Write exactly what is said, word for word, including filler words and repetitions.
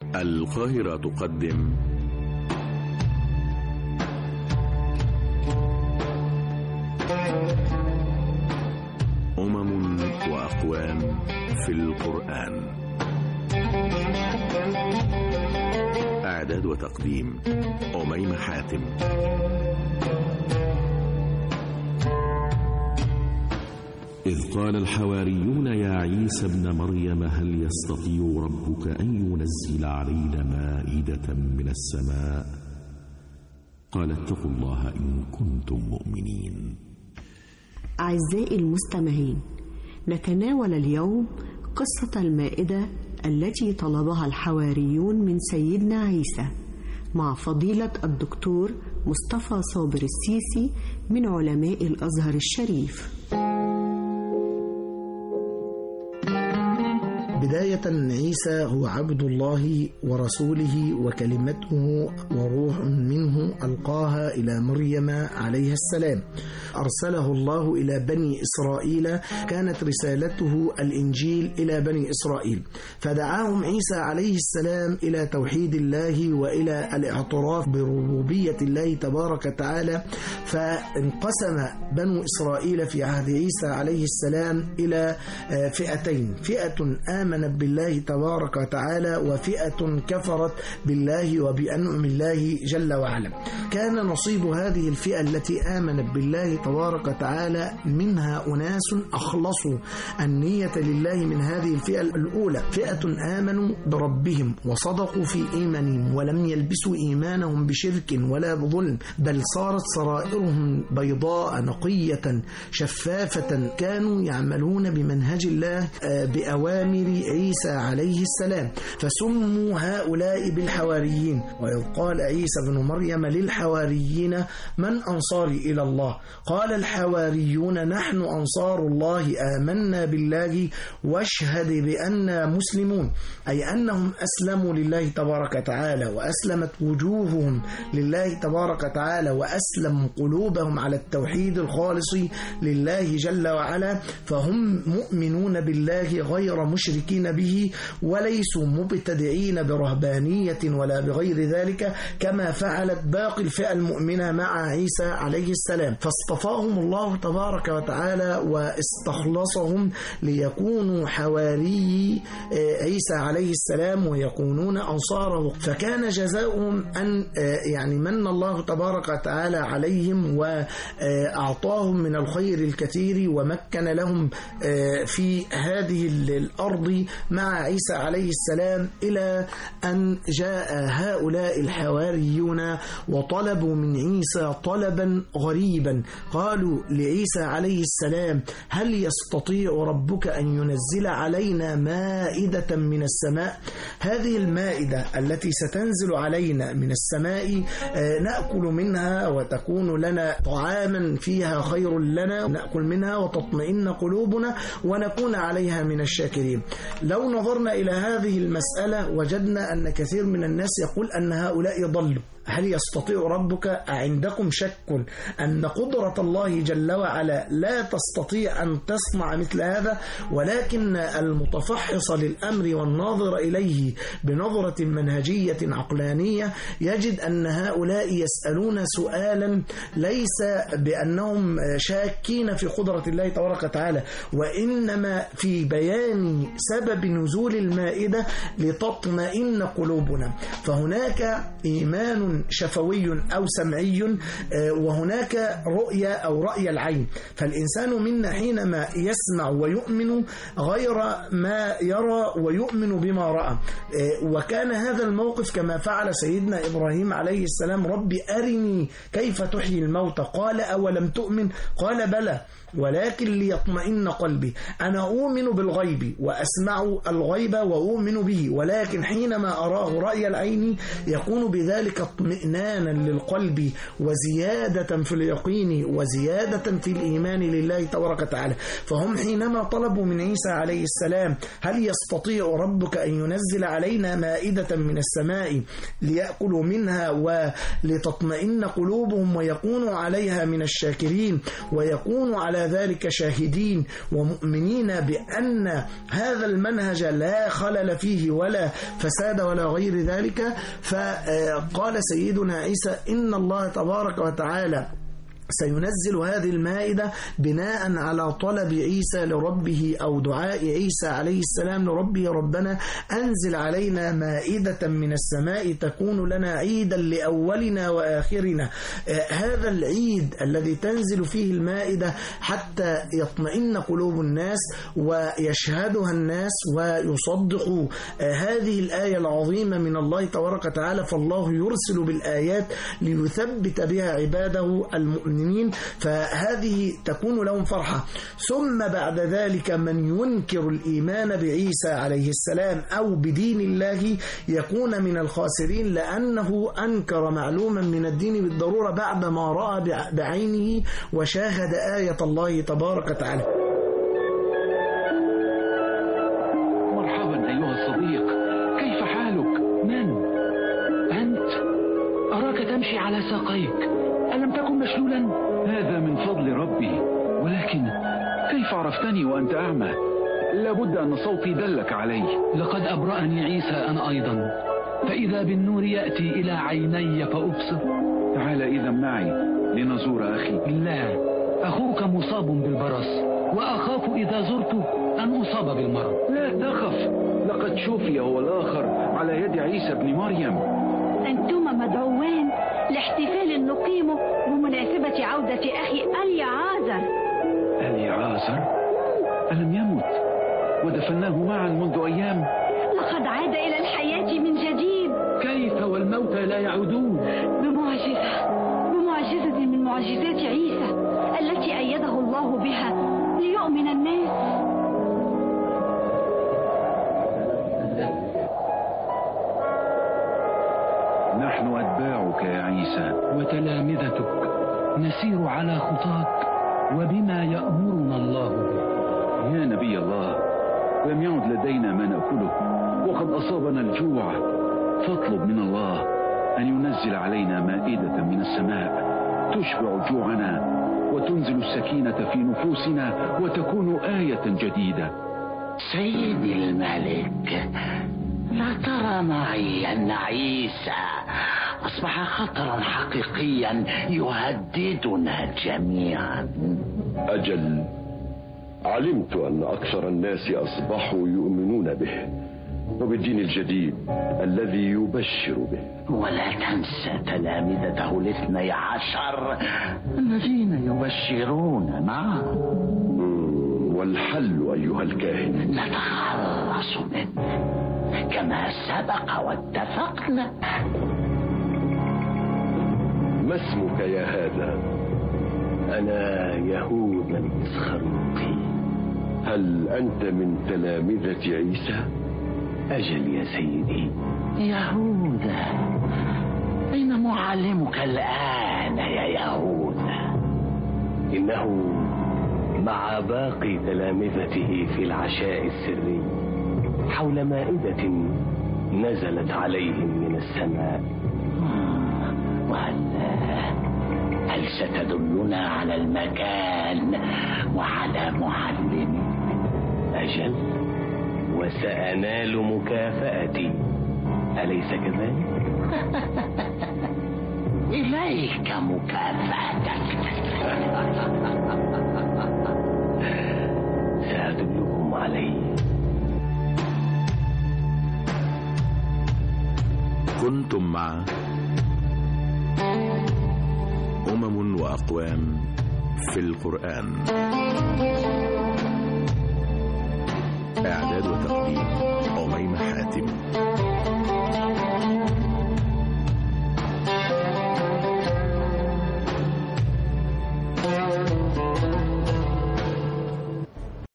القاهرة تقدم أمم وأقوام في القرآن. إعداد وتقديم أميمة حاتم. إذ قال الحواريون يا عيسى ابن مريم هل يستطيع ربك أن ينزل علينا مائدة من السماء؟ قال اتقوا الله إن كنتم مؤمنين. أعزائي المستمعين، نتناول اليوم قصة المائدة التي طلبها الحواريون من سيدنا عيسى مع فضيلة الدكتور مصطفى صابر السيسي من علماء الأزهر الشريف. بداية، عيسى هو عبد الله ورسوله وكلمته وروح منه ألقاها إلى مريم عليه السلام. أرسله الله إلى بني إسرائيل، كانت رسالته الإنجيل إلى بني إسرائيل، فدعاهم عيسى عليه السلام إلى توحيد الله وإلى الاعتراف بربوبية الله تبارك وتعالى. فانقسم بنو إسرائيل في عهد عيسى عليه السلام إلى فئتين، فئة آمنت بالله تبارك وتعالى وفئة كفرت بالله وبأنعم الله جل وعلا. كان نصيب هذه الفئة التي آمنت بالله تبارك وتعالى منها أناس أخلصوا النية لله من هذه الفئة الأولى، فئة آمنوا بربهم وصدقوا في إيمانهم ولم يلبسوا إيمانهم بشرك ولا بظلم، بل صارت سرائرهم بيضاء نقية شفافة، كانوا يعملون بمنهج الله بأوامر عيسى عليه السلام، فسموا هؤلاء بالحواريين. وإذ قال عيسى بن مريم للحواريين من أنصاري إلى الله؟ قال الحواريون نحن أنصار الله، آمنا بالله واشهد بأننا مسلمون، أي أنهم أسلموا لله تبارك وتعالى وأسلمت وجوههم لله تبارك وتعالى وأسلم قلوبهم على التوحيد الخالص لله جل وعلا، فهم مؤمنون بالله غير مشركين به وليسوا مبتدعين برهبانية ولا بغير ذلك كما فعلت باقي الفئة المؤمنة مع عيسى عليه السلام. فاصطفاهم الله تبارك وتعالى واستخلصهم ليكونوا حواري عيسى عليه السلام ويكونون أنصاره. فكان جزاؤهم أن يعني من الله تبارك وتعالى عليهم وأعطاهم من الخير الكثير ومكن لهم في هذه الأرض مع عيسى عليه السلام، إلى أن جاء هؤلاء الحواريون وطلبوا من عيسى طلبا غريبا. قالوا لعيسى عليه السلام هل يستطيع ربك أن ينزل علينا مائدة من السماء؟ هذه المائدة التي ستنزل علينا من السماء نأكل منها وتكون لنا طعاما فيها خير لنا، نأكل منها وتطمئن قلوبنا ونكون عليها من الشاكرين. لو نظرنا إلى هذه المسألة وجدنا أن كثير من الناس يقول أن هؤلاء ضلوا. هل يستطيع ربك؟ عندكم شك أن قدرة الله جل وعلا لا تستطيع أن تصنع مثل هذا؟ ولكن المتفحص للأمر والناظر إليه بنظرة منهجية عقلانية يجد أن هؤلاء يسألون سؤالا ليس بأنهم شاكين في قدرة الله تبارك وتعالى، وإنما في بيان سبب نزول المائدة لتطمئن قلوبنا. فهناك إيمان شفوي أو سمعي، وهناك رؤية أو رأي العين. فالإنسان منا حينما يسمع ويؤمن غير ما يرى ويؤمن بما رأى. وكان هذا الموقف كما فعل سيدنا إبراهيم عليه السلام: ربي أرني كيف تحيي الموتى، قال أولم تؤمن؟ قال بلى ولكن ليطمئن قلبي. أنا أؤمن بالغيب وأسمع الغيب وأؤمن به، ولكن حينما أراه رأي العين يكون بذلك اطمئنانا للقلب وزيادة في اليقين وزيادة في الإيمان لله تبارك وتعالى. فهم حينما طلبوا من عيسى عليه السلام هل يستطيع ربك أن ينزل علينا مائدة من السماء ليأكلوا منها ولتطمئن قلوبهم ويكونوا عليها من الشاكرين ويكونوا على ذلك شاهدين ومؤمنين بأن هذا المنهج لا خلل فيه ولا فساد ولا غير ذلك. فقال سيدنا عيسى إن الله تبارك وتعالى سينزل هذه المائدة بناء على طلب عيسى لربه أو دعاء عيسى عليه السلام لربه ربنا أنزل علينا مائدة من السماء تكون لنا عيدا لأولنا وآخرنا. آه هذا العيد الذي تنزل فيه المائدة حتى يطمئن قلوب الناس ويشهدها الناس ويصدقوا آه هذه الآية العظيمة من الله تبارك وتعالى. فالله يرسل بالآيات ليثبت بها عباده المؤمنين، فهذه تكون لهم فرحة. ثم بعد ذلك من ينكر الإيمان بعيسى عليه السلام أو بدين الله يكون من الخاسرين، لأنه أنكر معلوما من الدين بالضرورة بعدما رأى بعينه وشاهد آية الله تبارك وتعالى. مرحبا أيها الصديق، كيف حالك؟ من؟ أنت؟ أراك تمشي على ساقيك، ألم تكن مشلولا؟ هذا من فضل ربي، ولكن كيف عرفتني وأنت أعمى؟ لابد أن صوتي دلك علي. لقد أبرأني عيسى أنا أيضا، فإذا بالنور يأتي إلى عيني فأبصر. تعال إذا معي لنزور أخي. لا، أخوك مصاب بالبرص وأخاف إذا زرته أن أصاب بالمرض. لا تخف، لقد شفي هو الآخر على يد عيسى بن مريم. أنتما مدعوان لاحتفال نقيمه بمناسبة عودة أخي اليعازر. اليعازر؟ ألم يمت ودفناه معا منذ أيام؟ لقد عاد إلى الحياة من جديد. كيف والموتى لا يعودون؟ بمعجزة بمعجزة من معجزات عيسى التي أيده الله بها ليؤمن الناس. نحن أتباعك يا عيسى وتلامذتك، نسير على خطاك وبما يأمرنا الله به. يا نبي الله، لم يعد لدينا ما نأكله وقد أصابنا الجوع، فاطلب من الله أن ينزل علينا مائدة من السماء تشبع جوعنا وتنزل السكينة في نفوسنا وتكون آية جديدة. سيدي الملك، لا ترى معي أن عيسى أصبح خطرا حقيقيا يهددنا جميعا؟ أجل، علمت أن أكثر الناس أصبحوا يؤمنون به وبالدين الجديد الذي يبشر به. ولا تنسى تلامذته الاثني عشر الذين يبشرون معه. والحل أيها الكاهن؟ نتخلص منه كما سبق واتفقنا. ما اسمك يا هذا؟ أنا يهوذا الإسخريوطي. هل أنت من تلامذة عيسى؟ أجل يا سيدي. يهوذا، أين معلمك الآن يا يهوذا؟ إنه مع باقي تلامذته في العشاء السري حول مائدة نزلت عليهم من السماء. وهل هل ستدلنا على المكان وعلى معلم؟ أجل، وسأنال مكافأتي، أليس كذلك؟ إليك مكافأتك. سأدلكم عليه. كنتم مع أمم وأقوام في القرآن. إعداد وتقديم